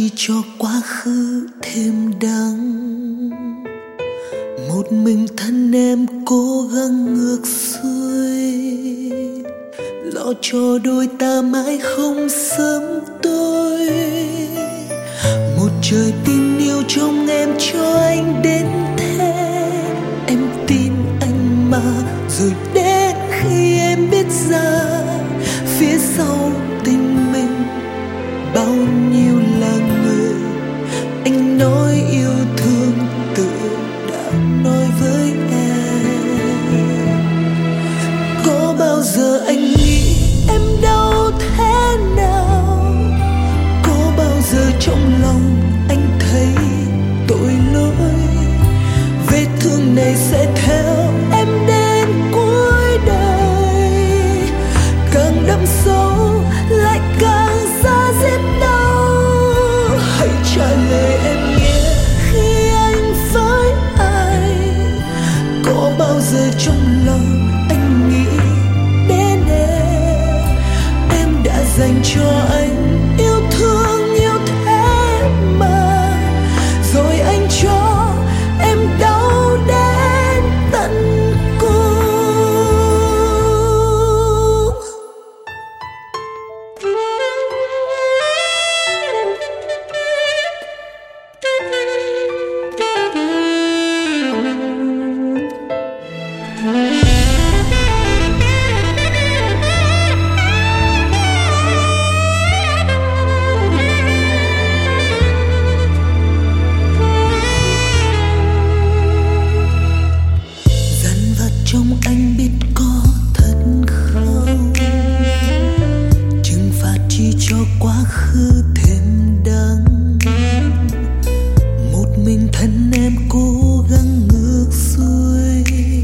cho quá khứ thêm đắng. Một mình thân em cố gắng ngược xuôi, lo cho đôi ta mãi không sớm tối. Một trời tin yêu trong em cho anh đến thế. Em tin anh mà rồi đến khi em biết ra phía sau tình mình bao nhiêu là người. Anh nói yêu thương tự đã nói với em. Có bao giờ anh nghĩ em đau thế nào? Có bao giờ trong lòng anh thấy tội lỗi? Vết thương này sẽ theo em đến cuối đời, càng đâm sâu lại càng ra giết đau. Hãy trả lời em nghe khi anh với ai. Có bao giờ trong lòng anh nghĩ đến em đã dành cho anh yêu thương yêu thế mà, rồi anh cho em đau đến tận cùng. Trong anh biết có thật không? Trừng phạt chỉ cho quá khứ thêm đắng. Một mình thân em cố gắng ngược xuôi,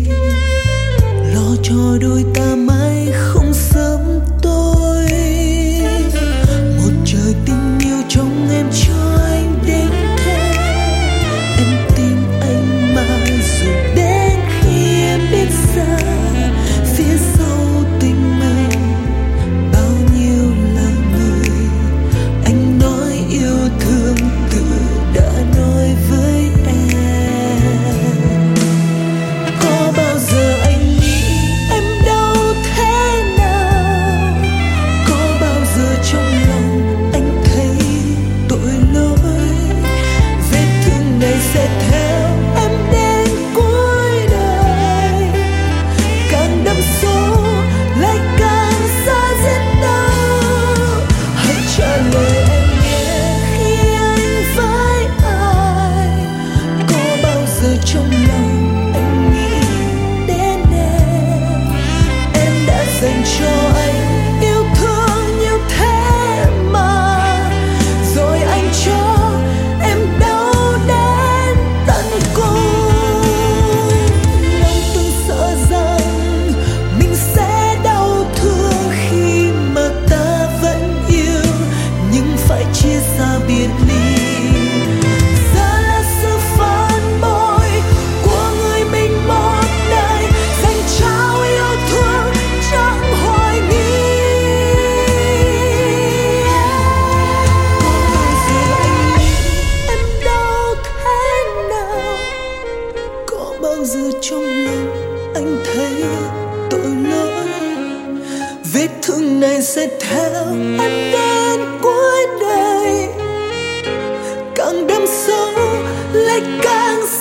lo cho đôi ta mãi không sớm tối. Một trời tình yêu trong em cho anh đến thế. Em tin anh mà rồi đến khi em biết ra phía sau tình mình bao nhiêu là người. Anh nói yêu thương tự đã nói với em. Có bao giờ anh nghĩ em đau thế nào? Có bao giờ trong lòng anh thấy tội lỗi? Vết thương này sẽ theo em đến cuối đời, càng đâm sâu lại càng xa giết đau. Hãy trả lời em nghe khi anh với ai. Có bao giờ trong lòng anh nghĩ đến em đã dành cho anh yêu thương như thế mà, rồi anh cho em đau đến tận cùng. Lòng từng sợ rằng mình sẽ đau thương khi mà ta vẫn yêu, nhưng phải chia xa biệt ly. Giờ là sự phản bội của người mình một đời, dành trao yêu thương chẳng hoài nghi. Có bao giờ anh nghĩ em đau thế nào? Có bao giờ trong lòng anh thấy tội lỗi? Vết thương này sẽ theo em đến cuối đời, càng đâm sâu lại càng